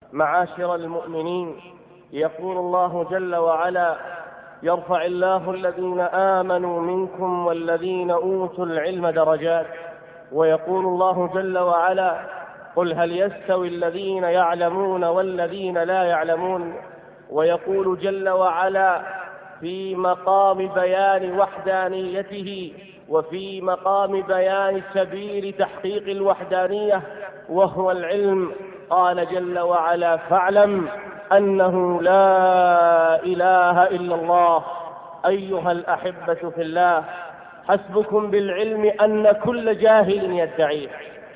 معاشر المؤمنين، يقول الله جل وعلا: يرفع الله الذين آمنوا منكم والذين أوتوا العلم درجات. ويقول الله جل وعلا: قل هل يستوي الذين يعلمون والذين لا يعلمون. ويقول جل وعلا في مقام بيان وحدانيته وفي مقام بيان سبيل تحقيق الوحدانية وهو العلم، قال جل وعلا: فاعلم أنه لا إله إلا الله. أيها الأحبة في الله، حسبكم بالعلم أن كل جاهل يدعيه،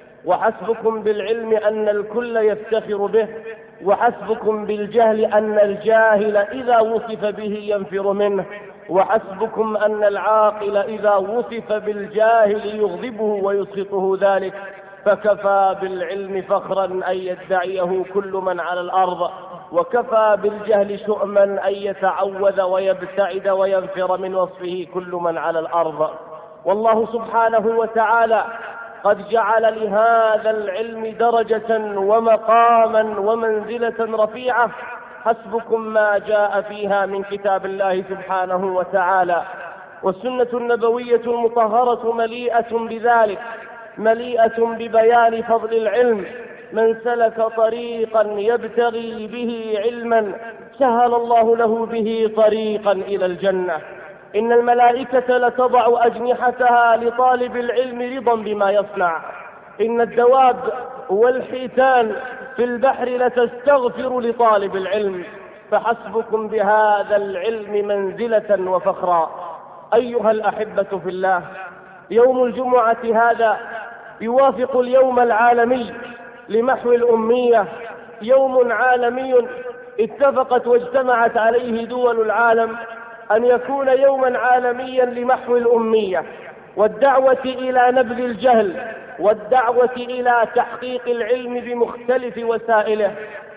وحسبكم بالعلم أن الكل يفتخر به، وحسبكم بالجهل أن الجاهل إذا وصف به ينفر منه، وحسبكم أن العاقل إذا وصف بالجاهل يغضبه ويسخطه ذلك. فكفى بالعلم فخرا أن يدعيه كل من على الأرض، وكفى بالجهل شؤما أن يتعوذ ويبتعد وينفر من وصفه كل من على الأرض. والله سبحانه وتعالى قد جعل لهذا العلم درجة ومقاما ومنزلة رفيعة، حسبكم ما جاء فيها من كتاب الله سبحانه وتعالى، والسنة النبوية المطهرة مليئة بذلك، مليئة ببيان فضل العلم. من سلك طريقا يبتغي به علما سهل الله له به طريقا إلى الجنة. إن الملائكة لتضع أجنحتها لطالب العلم رضا بما يصنع. إن الدواب والحيتان في البحر لتستغفر لطالب العلم. فحسبكم بهذا العلم منزلة وفخرا. أيها الأحبة في الله، يوم الجمعة هذا يوافق اليوم العالمي لمحو الأمية، يوم عالمي اتفقت واجتمعت عليه دول العالم أن يكون يوما عالميا لمحو الأمية والدعوة إلى نبذ الجهل والدعوة إلى تحقيق العلم بمختلف وسائله.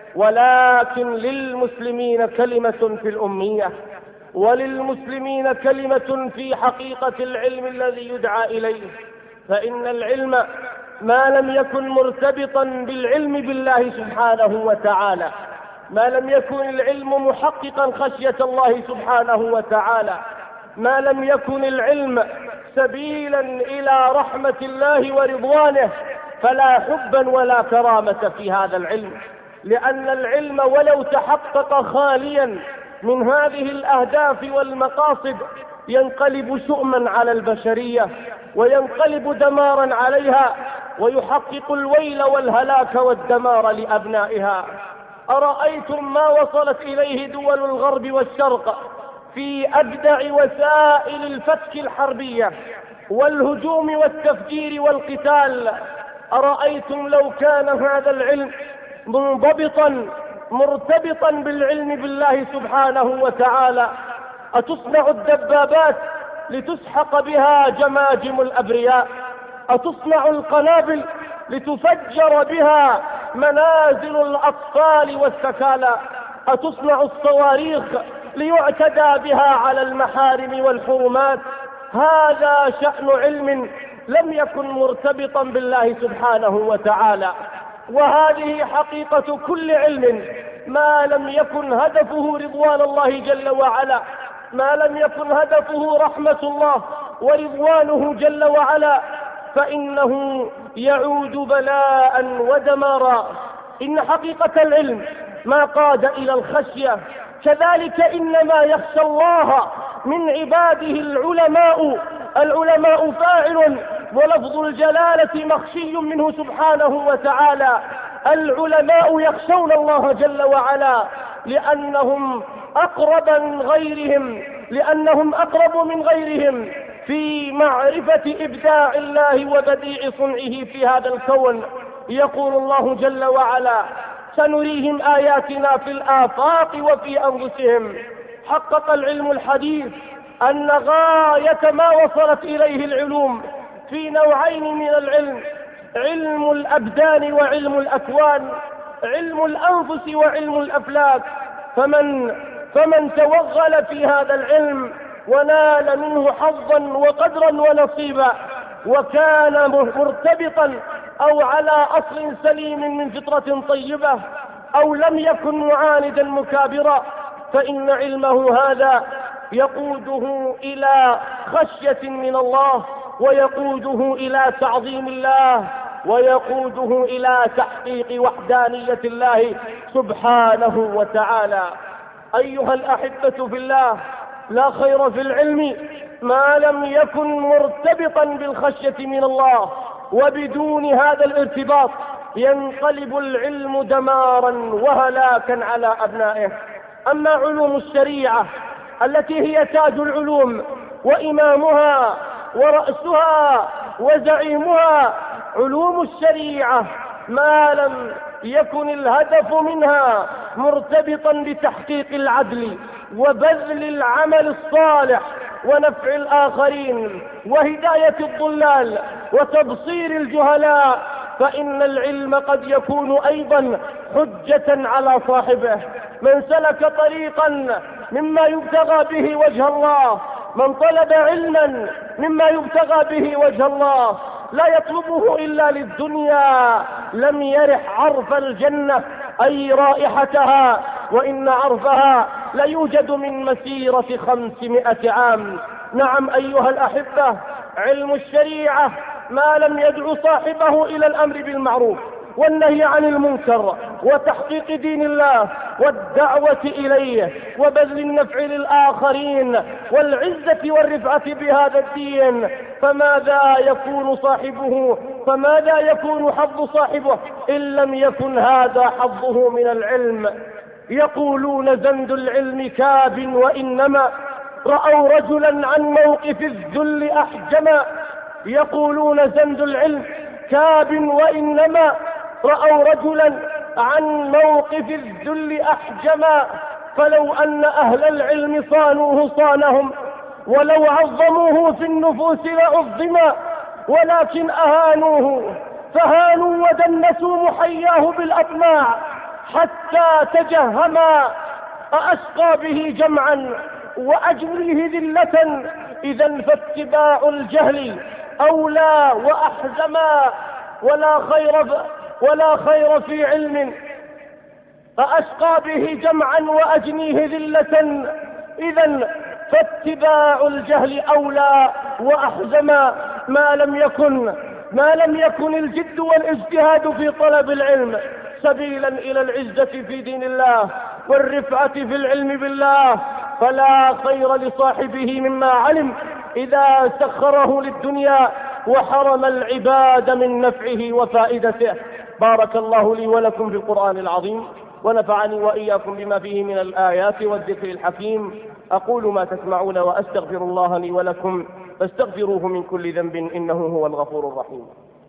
ولكن للمسلمين كلمة في الأمية، وللمسلمين كلمة في حقيقة العلم الذي يدعى إليه. فإن العلم ما لم يكن مرتبطا بالعلم بالله سبحانه وتعالى، ما لم يكن العلم محققا خشية الله سبحانه وتعالى، ما لم يكن العلم سبيلا إلى رحمة الله ورضوانه، فلا حبا ولا كرامة في هذا العلم. لأن العلم ولو تحقق خاليا من هذه الأهداف والمقاصد ينقلب شؤما على البشرية، وينقلب دمارا عليها، ويحقق الويل والهلاك والدمار لأبنائها. أرأيتم ما وصلت إليه دول الغرب والشرق في أبدع وسائل الفتك الحربية والهجوم والتفجير والقتال؟ أرأيتم لو كان هذا العلم منضبطا مرتبطا بالعلم بالله سبحانه وتعالى؟ أتصنع الدبابات لتسحق بها جماجم الأبرياء؟ أتصنع القنابل لتفجر بها منازل الأطفال والسكالى؟ أتصنع الصواريخ ليعتدى بها على المحارم والحرمات؟ هذا شأن علم لم يكن مرتبطا بالله سبحانه وتعالى. وهذه حقيقة كل علم ما لم يكن هدفه رضوان الله جل وعلا، ما لم يكن هدفه رحمة الله ورضوانه جل وعلا، فإنه يعود بلاء ودمارا. إن حقيقة العلم ما قاد إلى الخشية، كذلك إنما يخشى الله من عباده العلماء. العلماء فاعل ولفظ الجلالة مخشي منه سبحانه وتعالى. العلماء يخشون الله جل وعلا لأنهم أقرب من غيرهم، لأنهم أقرب من غيرهم في معرفة إبداع الله وبديع صنعه في هذا الكون. يقول الله جل وعلا: سنريهم آياتنا في الآفاق وفي أنفسهم. حقق العلم الحديث أن غاية ما وصلت إليه العلوم في نوعين من العلم: علم الأبدان وعلم الأكوان، علم الأنفس وعلم الأفلاك. فمن توغل في هذا العلم ونال منه حظا وقدرا ونصيبا، وكان مرتبطا أو على أصل سليم من فطرة طيبة، أو لم يكن معاندا مكابرا، فإن علمه هذا يقوده إلى خشية من الله، ويقوده إلى تعظيم الله، ويقوده إلى تحقيق وحدانية الله سبحانه وتعالى. أيها الأحبة في الله، لا خير في العلم ما لم يكن مرتبطا بالخشية من الله، وبدون هذا الارتباط ينقلب العلم دمارا وهلاكا على أبنائه. أما علوم الشريعة التي هي تاج العلوم وإمامها ورأسها وزعيمها، علوم الشريعة ما لم يكن الهدف منها مرتبطا بتحقيق العدل وبذل العمل الصالح ونفع الآخرين وهداية الضلال وتبصير الجهلاء، فإن العلم قد يكون أيضا حجة على صاحبه. من سلك طريقا مما يبتغى به وجه الله، من طلب علما مما يبتغى به وجه الله لا يطلبه إلا للدنيا، لم يرح عرف الجنة أي رائحتها، وإن عرفها ليوجد من مسيرة 500 عام. نعم أيها الأحبة، علم الشريعة ما لم يدعو صاحبه إلى الأمر بالمعروف والنهي عن المنكر وتحقيق دين الله والدعوة إليه وبذل النفع للآخرين والعزة والرفعة بهذا الدين، فماذا يكون حظ صاحبه إن لم يكن هذا حظه من العلم؟ يقولون زند العلم كاب، وإنما رأوا رجلا عن موقف الذل أحجما. يقولون زند العلم كاب، وإنما رأوا رجلا عن موقف الذل أحجما. فلو أن أهل العلم صانوه صانهم، ولو عظموه في النفوس لعظما، ولكن أهانوه فهانوا ودنسوا محياه بالأطماع حتى تجهما. أأشقى به جمعا وأجريه ذلة، إذا فاتباع الجهل أولى وأحزما. ولا خير في علم أأشقى به جمعا وأجنيه ذلة، إذا فاتباع الجهل أولى وأحزما. ما لم يكن الجد والاجتهاد في طلب العلم سبيلا إلى العزة في دين الله والرفعة في العلم بالله، فلا خير لصاحبه مما علم إذا سخره للدنيا وحرم العباد من نفعه وفائدته. بارك الله لي ولكم في القرآن العظيم، ونفعني وإياكم بما فيه من الآيات والذكر الحكيم. أقول ما تسمعون وأستغفر الله لي ولكم، فاستغفروه من كل ذنب إنه هو الغفور الرحيم.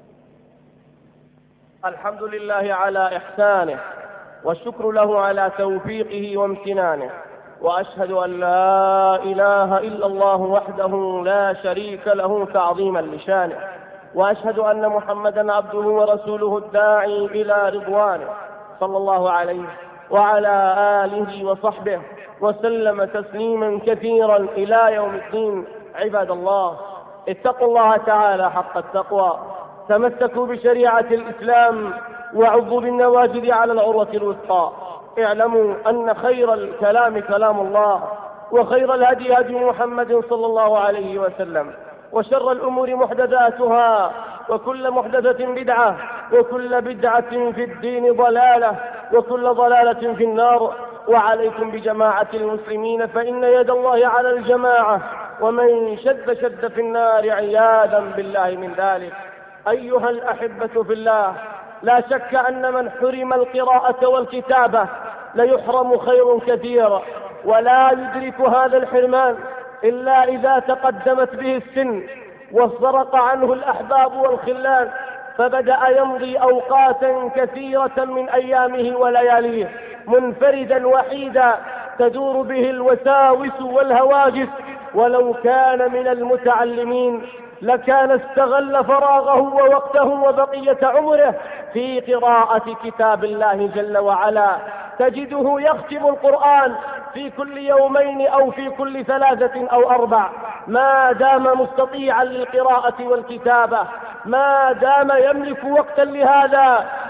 الحمد لله على إحسانه، والشكر له على توفيقه وامتنانه، وأشهد أن لا إله إلا الله وحده لا شريك له تعظيما لشانه، وأشهد أن محمدا عبده ورسوله الداعي إلى رضوانه، صلى الله عليه وعلى آله وصحبه وسلم تسليما كثيرا إلى يوم الدين. عباد الله، اتقوا الله تعالى حق التقوى، تمسكوا بشريعة الإسلام وعضوا بالنواجذ على العروة الوثقى. اعلموا أن خير الكلام كلام الله، وخير الهدي هدي محمد صلى الله عليه وسلم، وشر الأمور محدثاتها، وكل محدثة بدعة، وكل بدعة في الدين ضلالة، وكل ضلالة في النار. وعليكم بجماعة المسلمين، فإن يد الله على الجماعة، ومن شد في النار عياذا بالله من ذلك. أيها الأحبة في الله، لا شك أن من حرم القراءة والكتابة ليحرم خير كثير، ولا يدرك هذا الحرمان إلا إذا تقدمت به السن وسرق عنه الأحباب والخلان، فبدأ يمضي أوقاتا كثيرة من أيامه ولياليه منفردا وحيدا تدور به الوساوس والهواجس. ولو كان من المتعلمين لكان استغل فراغه ووقته وبقية عمره في قراءة كتاب الله جل وعلا. تجده يختم القرآن في كل يومين أو في كل 3 أو 4، ما دام مستطيعا للقراءة والكتابة، ما دام يملك وقتا لهذا.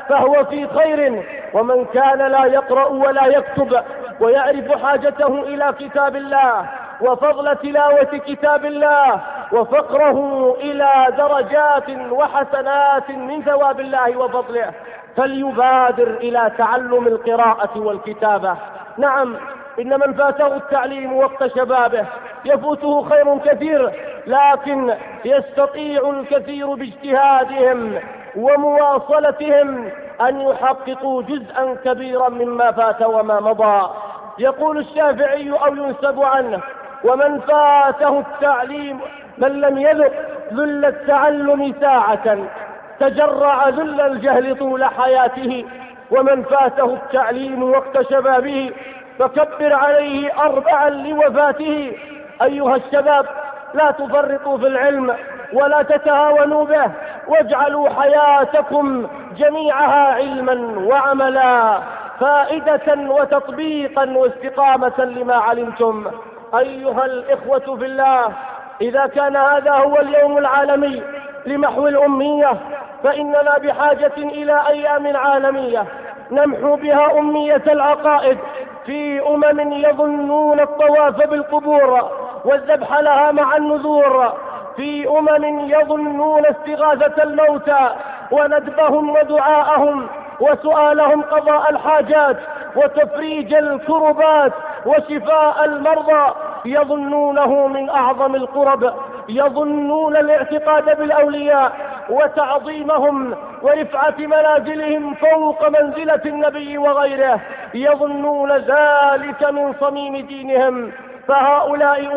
فهو في خير، ومن كان لا يقرأ ولا يكتب ويعرف حاجته إلى كتاب الله وفضل تلاوة كتاب الله وفقره إلى درجات وحسنات من ثواب الله وفضله، فليبادر إلى تعلم القراءة والكتابة. نعم، إن من فاته التعليم وقت شبابه يفوته خير كثير، لكن يستطيع الكثير باجتهادهم ومواصلتهم أن يحققوا جزءا كبيرا مما فات وما مضى. يقول الشافعي أو ينسب عنه: ومن فاته التعليم، من لم يذق ذل التعلم ساعة تجرع ذل الجهل طول حياته. ومن فاته التعليم وقت شبابه فكبر عليه 4 لوفاته. أيها الشباب، لا تفرطوا في العلم ولا تتهاونوا به، واجعلوا حياتكم جميعها علما وعملا، فائدة وتطبيقا واستقامة لما علمتم. أيها الإخوة في الله، إذا كان هذا هو اليوم العالمي لمحو الأمية، فإننا بحاجة إلى أيام عالمية نمحو بها أمية العقائد في يظنون الطواف بالقبور والذبح لها مع النذور، في يظنون استغاثة الموتى وندبهم ودعاءهم وسؤالهم قضاء الحاجات وتفريج الكربات وشفاء المرضى، يظنونه من أعظم القرب، يظنون الاعتقاد بالأولياء وتعظيمهم ورفعة منازلهم فوق منزلة النبي وغيره، يظنون ذلك من صميم دينهم. فهؤلاء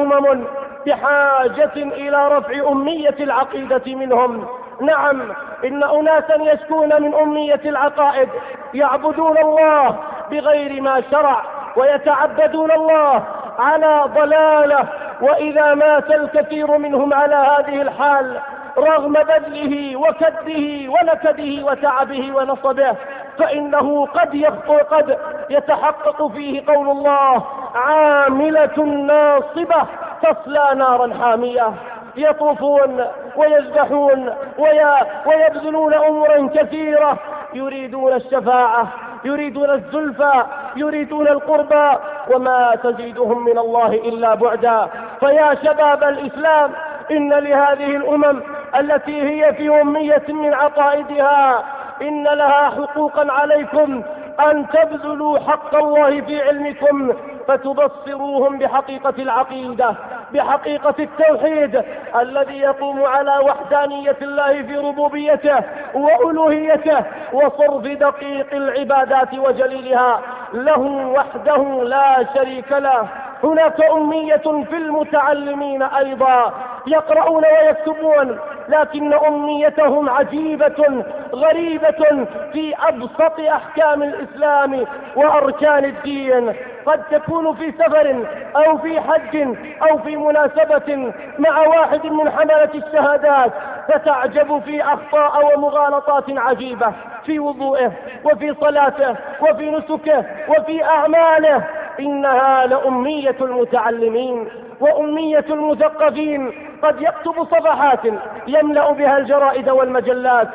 بحاجة إلى رفع أمية العقيدة منهم. نعم، إن أناسا يشكون من أمية العقائد، يعبدون الله بغير ما شرع ويتعبدون الله على ضلالة، وإذا مات الكثير منهم على هذه الحال رغم بذله وكده ونكده وتعبه ونصبه، فإنه قد يتحقق فيه قول الله: عاملة ناصبة تصلى نارا حامية. يطوفون ويذبحون ويبذلون أمورا كثيرة، يريدون الشفاعة، يريدون الزلفى، يريدون القربى، وما تزيدهم من الله إلا بعدا. فيا شباب الإسلام، إن لهذه الأمم التي هي في أمية من عقائدها إن لها حقوقا عليكم أن تبذلوا حق الله في علمكم، فتبصروهم بحقيقة العقيدة، بحقيقة التوحيد الذي يقوم على وحدانية الله في ربوبيته وألوهيته وصرف دقيق العبادات وجليلها له وحده لا شريك له. هناك أمية في المتعلمين أيضا، يقرؤون ويكتبون، لكن أميتهم عجيبة غريبة في أبسط أحكام الإسلام وأركان الدين. قد تكون في سفر أو في حج أو في مناسبة مع واحد من حملة الشهادات، فتعجب في أخطاء ومغالطات عجيبة في وضوئه وفي صلاته وفي نسكه وفي أعماله. إنها لأمية المتعلمين وأمية المثقفين. قد يكتب صفحات يملأ بها الجرائد والمجلات،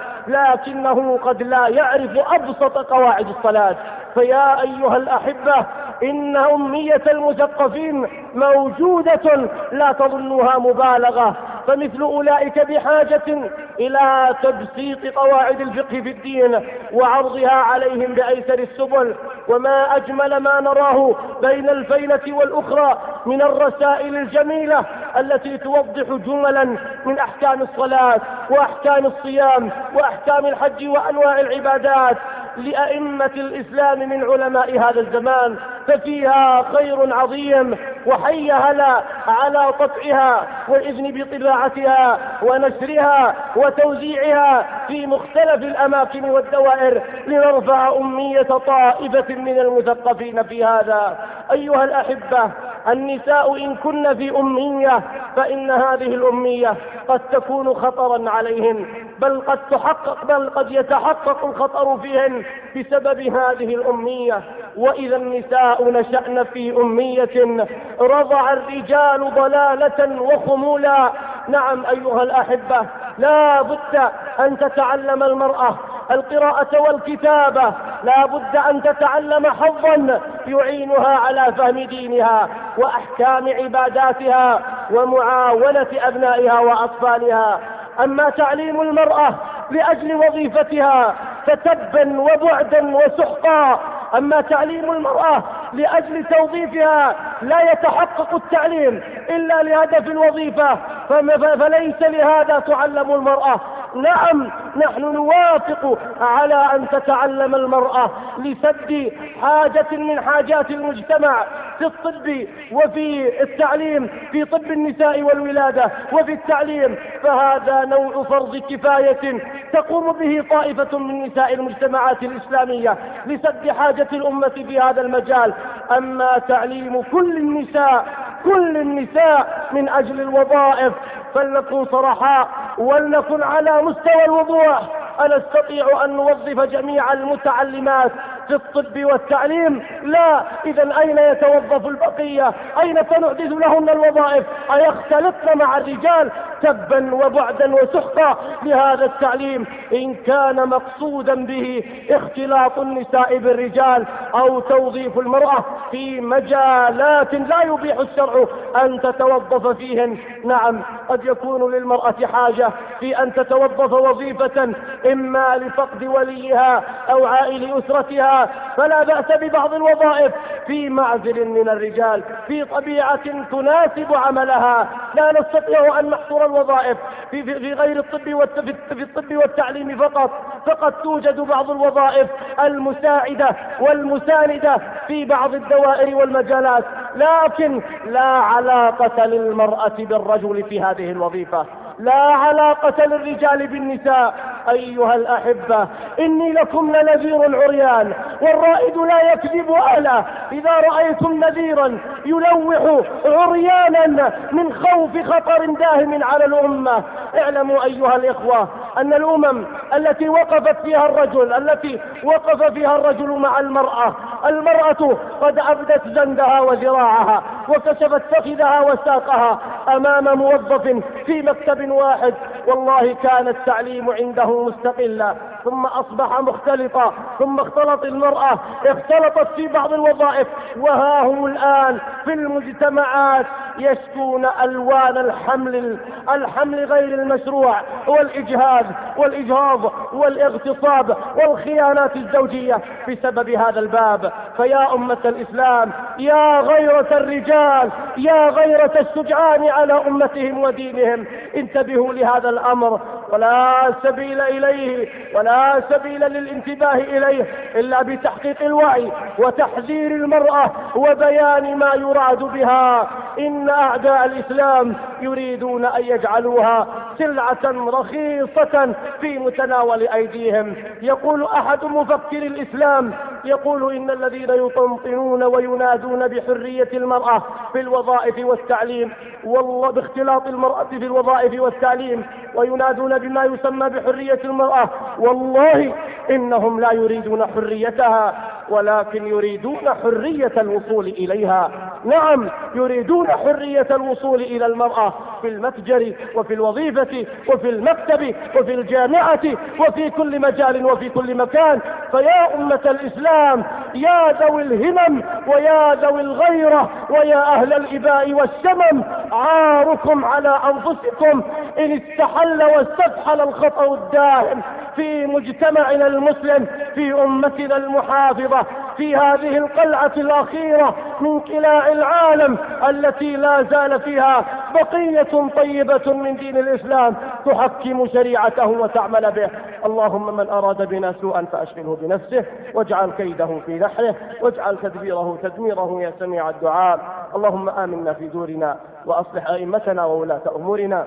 لكنه قد لا يعرف أبسط قواعد الصلاة. فيا أيها الأحبة، إن أمية المثقفين موجودة، لا تظنوها مبالغة، فمثل أولئك بحاجة إلى تبسيط قواعد الفقه في الدين وعرضها عليهم بأيسر السبل. وما أجمل ما نراه بين الفينة والأخرى من الرسائل الجميلة التي توضح جملا من أحكام الصلاة وأحكام الصيام وأحكام الحج وأنواع العبادات لأئمة الإسلام من علماء هذا الزمان، ففيها خير عظيم، وحي هلا على طبعها والإذن بطباعتها ونشرها وتوزيعها في مختلف الأماكن والدوائر لنرفع أمية طائفة من المثقفين في هذا. أيها الأحبة، النساء إن كن في أمية فإن هذه الأمية قد تكون خطرا عليهن، بل قد يتحقق الخطر فيهن بسبب هذه الأمية. وإذا النساء نشأن في أمية رضع الرجال ضلالة وخمولا. نعم أيها الأحبة، لا بد أن تتعلم المرأة القراءة والكتابة، لا بد أن تتعلم حظا يعينها على فهم دينها وأحكام عباداتها ومعاونة أبنائها وأطفالها. أما تعليم المرأة لأجل وظيفتها فتبا وبعدا وسحقا، أما تعليم المرأة لأجل توظيفها لا يتحقق التعليم إلا لهدف الوظيفة، فليس لهذا تعلم المرأة. نعم، نحن نوافق على أن تتعلم المرأة لسد حاجة من حاجات المجتمع في الطب وفي التعليم، في طب النساء والولادة وفي التعليم، فهذا نوع فرض كفاية تقوم به طائفة من نساء المجتمعات الإسلامية لسد حاجة الأمة في هذا المجال. أما تعليم كل النساء من أجل الوظائف، فلنكن صرحاء ولنكن على مستوى الوضوح. أنستطيع أن نوظف جميع المتعلمات في الطب والتعليم؟ لا. إذن أين يتوظف البقية؟ أين سنحدث لهن الوظائف؟ أيختلطن مع الرجال؟ تبا وبعدا وسحقا لهذا التعليم إن كان مقصودا به اختلاط النساء بالرجال أو توظيف المرأة في مجالات لا يبيح الشرع أن تتوظف فيهن. نعم، قد يكون للمرأة حاجة في أن تتوظف وظيفة إما لفقد وليها أو عائل أسرتها، فلا بأس ببعض الوظائف في معزل من الرجال في طبيعة تناسب عملها. لا نستطيع أن نحصر الوظائف في غير الطب في الطب والتعليم فقط توجد بعض الوظائف المساعدة والمساندة في بعض الدوائر والمجالات، لكن لا علاقة للمرأة بالرجل في هذه الوظيفة، لا علاقة للرجال بالنساء. أيها الأحبة، إني لكم لنذير عريان والرائد لا يكذب أهله. إذا رأيتم نذيرا يلوح عريانا من خوف خطر داهم على الأمة، اعلموا أيها الإخوة أن الأمم التي وقف فيها الرجل مع المرأة قد أبدت زندها وذراعها وكشفت فخذها وساقها أمام موظف في مكتب واحد، والله كان التعليم عنده مستقلا، ثم أصبح مختلطا، ثم اختلط المرأة اختلطت في بعض الوظائف، وها هم الآن في المجتمعات يشكون ألوان الحمل غير المشروع والإجهاض والاغتصاب والخيانات الزوجية بسبب هذا الباب. فيا أمة الإسلام، يا غيرة الرجال، يا غيرة الشجعان على أمتهم ودينهم، انتبهوا لهذا الأمر، ولا سبيل إليه ولا سبيل للانتباه إليه إلا بتحقيق الوعي وتحذير المرأة وبيان ما يراد بها. إن أعداء الإسلام يريدون أن يجعلوها سلعة رخيصة في متناول أيديهم. يقول أحد مفكري الإسلام، يقول إن الذين يطنطنون وينادون بحرية المرأة في الوظائف والتعليم، والله باختلاط المرأة في الوظائف والتعليم، وينادون بما يسمى بحرية المرأة، والله إنهم لا يريدون حريتها ولكن يريدون حرية الوصول إليها. نعم، يريدون حرية الوصول إلى المرأة في المتجر وفي الوظيفة وفي المكتب وفي الجامعة وفي كل مجال وفي كل مكان. فيا أمة الإسلام، يا ذوي الهمم ويا ذوي الغيرة ويا أهل الإباء والشمم، عاركم على أنفسكم إن استحل واستفحل الخطأ الدائم في مجتمعنا المسلم، في أمتنا المحافظة، في هذه القلعة الأخيرة من قلاع العالم التي لا زال فيها بقية طيبة من دين الإسلام تحكم شريعته وتعمل به. اللهم من أراد بنا سوءا فأشغله بنفسه واجعل كيده في نحره واجعل تدبيره تدميره يا سميع الدعاء. اللهم آمنا في دورنا وأصلح أئمتنا وولاة أمورنا.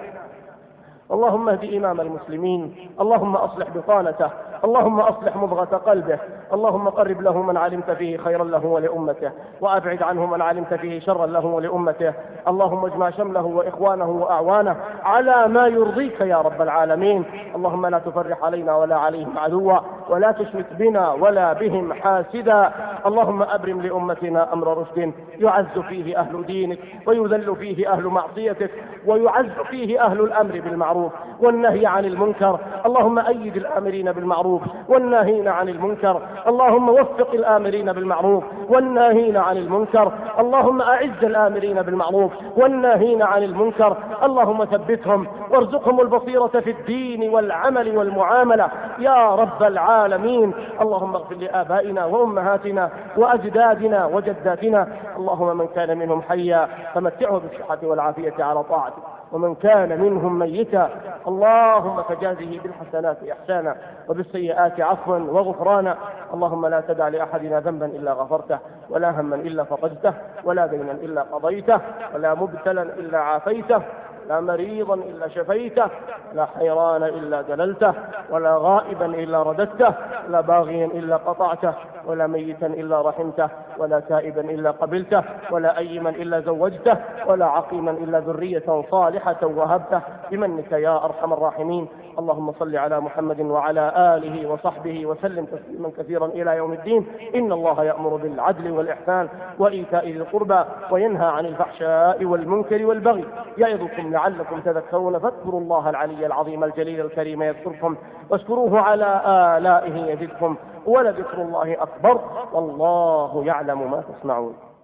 اللهم اهد إمام المسلمين، اللهم أصلح بطانته، اللهم أصلح مضغة قلبه، اللهم قرب له من علمت فيه خيرا له ولأمته، وأبعد عنه من علمت فيه شرا له ولأمته. اللهم اجمع شمله وإخوانه وأعوانه على ما يرضيك يا رب العالمين. اللهم لا تفرح علينا ولا عليهم عدوا، ولا تشمت بنا ولا بهم حاسدا. اللهم أبرم لأمتنا أمر رشد يعز فيه أهل دينك ويذل فيه أهل معصيتك ويعز فيه أهل الأمر بالمعروف والنهي عن المنكر. اللهم أيد الآمرين بالمعروف والناهين عن المنكر. اللهم وفق الآمرين بالمعروف والناهين عن المنكر. اللهم أعز الآمرين بالمعروف والناهين عن المنكر. اللهم ثبتهم وارزقهم البصيرة في الدين والعمل والمعاملة يا رب العالمين. اللهم اغفر لآبائنا وأمهاتنا وأجدادنا وجداتنا. اللهم من كان منهم حيا فمتعه بالصحة والعافية على طاعتك، ومن كان منهم ميتا اللهم فجازه بالحسنات إحسانا وبالسيئات عفوا وغفرانا. اللهم لا تدع لأحدنا ذنبا إلا غفرته، ولا هما إلا فقدته، ولا دينا إلا قضيته، ولا مبتلا إلا عافيته، لا مريضا إلا شفيته، لا حيران إلا دللته، ولا غائبا إلا رددته، لا باغيا إلا قطعته، ولا ميتا إلا رحمته، ولا تائبا إلا قبلته، ولا أيما إلا زوجته، ولا عقيما إلا ذرية صالحة وهبته بمنك يا أرحم الراحمين. اللهم صل على محمد وعلى آله وصحبه وسلم تسليما كثيرا إلى يوم الدين. إن الله يأمر بالعدل والإحسان وإيتاء ذي القربى وينهى عن الفحشاء والمنكر والبغي يعظكم لعلكم تذكرون. فاذكروا الله العلي العظيم الجليل الكريم يذكركم، واشكروه على آلائه يزدكم، ولذكر الله أكبر والله يعلم ما تصنعون.